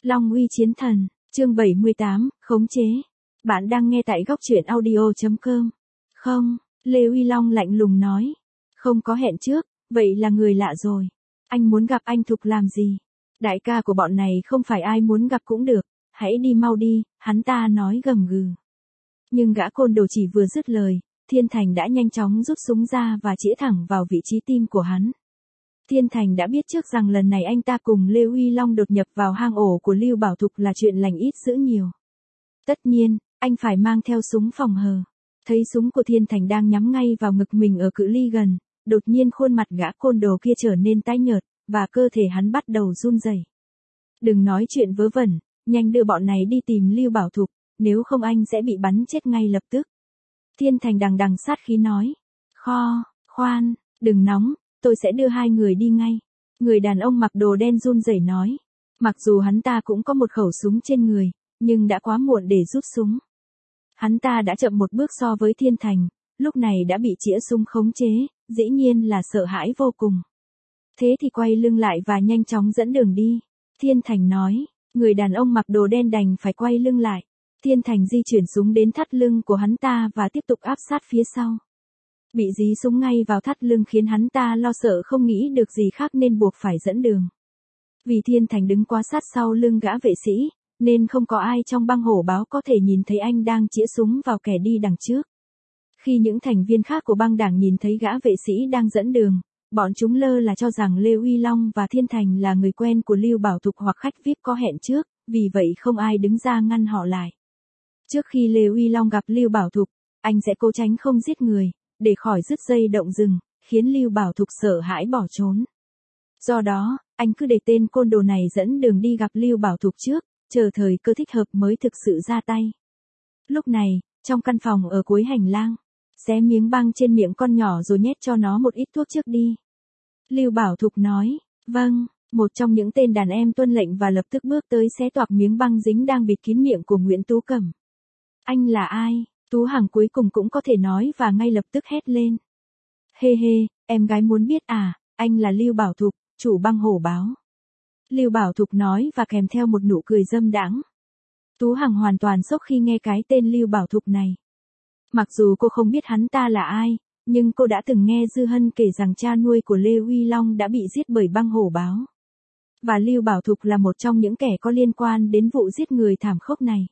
Long uy chiến thần, chương 78, khống chế. Bạn đang nghe tại góc truyện audio.com. Không, Lê Uy Long lạnh lùng nói. Không có hẹn trước, vậy là người lạ rồi. Anh muốn gặp anh Thục làm gì? Đại ca của bọn này không phải ai muốn gặp cũng được, hãy đi mau đi, hắn ta nói gầm gừ. Nhưng gã côn đồ chỉ vừa dứt lời, Thiên Thành đã nhanh chóng rút súng ra và chĩa thẳng vào vị trí tim của hắn. Thiên Thành đã biết trước rằng lần này anh ta cùng Lê Uy Long đột nhập vào hang ổ của Lưu Bảo Thục là chuyện lành ít dữ nhiều. Tất nhiên, anh phải mang theo súng phòng hờ. Thấy súng của Thiên Thành đang nhắm ngay vào ngực mình ở cự ly gần, đột nhiên khuôn mặt gã côn đồ kia trở nên tái nhợt, và cơ thể hắn bắt đầu run rẩy. Đừng nói chuyện vớ vẩn, nhanh đưa bọn này đi tìm Lưu Bảo Thục, nếu không anh sẽ bị bắn chết ngay lập tức. Thiên Thành đằng đằng sát khí nói. Khoan, đừng nóng, tôi sẽ đưa hai người đi ngay. Người đàn ông mặc đồ đen run rẩy nói. Mặc dù hắn ta cũng có một khẩu súng trên người, nhưng đã quá muộn để rút súng. Hắn ta đã chậm một bước so với Thiên Thành, lúc này đã bị chĩa súng khống chế, dĩ nhiên là sợ hãi vô cùng. Thế thì quay lưng lại và nhanh chóng dẫn đường đi. Thiên Thành nói, người đàn ông mặc đồ đen đành phải quay lưng lại. Thiên Thành di chuyển súng đến thắt lưng của hắn ta và tiếp tục áp sát phía sau. Bị dí súng ngay vào thắt lưng khiến hắn ta lo sợ không nghĩ được gì khác nên buộc phải dẫn đường. Vì Thiên Thành đứng quá sát sau lưng gã vệ sĩ, nên không có ai trong băng hổ báo có thể nhìn thấy anh đang chĩa súng vào kẻ đi đằng trước. Khi những thành viên khác của băng đảng nhìn thấy gã vệ sĩ đang dẫn đường, bọn chúng lơ là cho rằng Lê Uy Long và Thiên Thành là người quen của Lưu Bảo Thục hoặc khách VIP có hẹn trước, vì vậy không ai đứng ra ngăn họ lại. Trước khi Lê Uy Long gặp Lưu Bảo Thục, anh sẽ cố tránh không giết người, để khỏi dứt dây động rừng, khiến Lưu Bảo Thục sợ hãi bỏ trốn. Do đó, anh cứ để tên côn đồ này dẫn đường đi gặp Lưu Bảo Thục trước, chờ thời cơ thích hợp mới thực sự ra tay. Lúc này, trong căn phòng ở cuối hành lang, xé miếng băng trên miệng con nhỏ rồi nhét cho nó một ít thuốc trước đi. Lưu Bảo Thục nói, vâng, một trong những tên đàn em tuân lệnh và lập tức bước tới xé toạc miếng băng dính đang bịt kín miệng của Nguyễn Tú Cẩm. Anh là ai? Tú Hằng cuối cùng cũng có thể nói và ngay lập tức hét lên. Hê, em gái muốn biết à, anh là Lưu Bảo Thục, chủ băng hổ báo. Lưu Bảo Thục nói và kèm theo một nụ cười dâm đãng. Tú Hằng hoàn toàn sốc khi nghe cái tên Lưu Bảo Thục này. Mặc dù cô không biết hắn ta là ai, nhưng cô đã từng nghe Dư Hân kể rằng cha nuôi của Lê Uy Long đã bị giết bởi băng hổ báo. Và Lưu Bảo Thục là một trong những kẻ có liên quan đến vụ giết người thảm khốc này.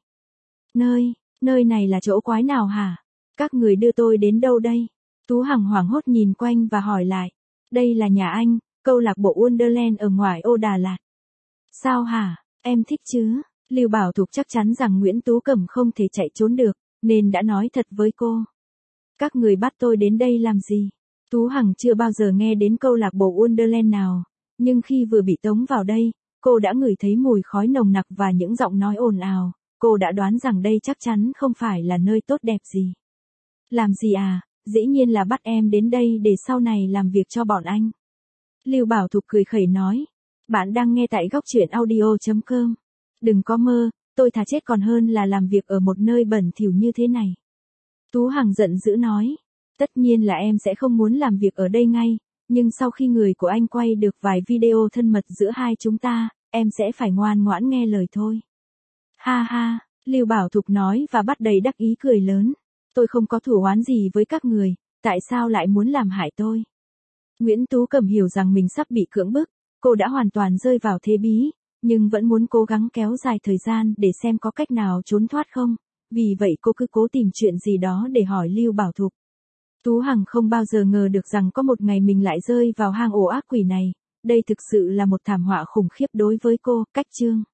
Nơi này là chỗ quái nào hả? Các người đưa tôi đến đâu đây? Tú Hằng hoảng hốt nhìn quanh và hỏi lại. Đây là nhà anh, câu lạc bộ Wonderland ở ngoài ô Đà Lạt. Sao hả, em thích chứ? Lưu Bảo Thục chắc chắn rằng Nguyễn Tú Cẩm không thể chạy trốn được, nên đã nói thật với cô. Các người bắt tôi đến đây làm gì? Tú Hằng chưa bao giờ nghe đến câu lạc bộ Wonderland nào, nhưng khi vừa bị tống vào đây, cô đã ngửi thấy mùi khói nồng nặc và những giọng nói ồn ào. Cô đã đoán rằng đây chắc chắn không phải là nơi tốt đẹp gì. Làm gì à, dĩ nhiên là bắt em đến đây để sau này làm việc cho bọn anh. Lưu Bảo Thục cười khẩy nói. Bạn đang nghe tại góc truyện audio.com. Đừng có mơ, tôi thà chết còn hơn là làm việc ở một nơi bẩn thỉu như thế này. Tú Hằng giận dữ nói. Tất nhiên là em sẽ không muốn làm việc ở đây ngay, nhưng sau khi người của anh quay được vài video thân mật giữa hai chúng ta, em sẽ phải ngoan ngoãn nghe lời thôi. Ha, Lưu Bảo Thục nói và bắt đầy đắc ý cười lớn. Tôi không có thù oán gì với các người, tại sao lại muốn làm hại tôi? Nguyễn Tú Cẩm hiểu rằng mình sắp bị cưỡng bức, cô đã hoàn toàn rơi vào thế bí, nhưng vẫn muốn cố gắng kéo dài thời gian để xem có cách nào trốn thoát không, vì vậy cô cứ cố tìm chuyện gì đó để hỏi Lưu Bảo Thục. Tú Hằng không bao giờ ngờ được rằng có một ngày mình lại rơi vào hang ổ ác quỷ này, đây thực sự là một thảm họa khủng khiếp đối với cô. Cách chương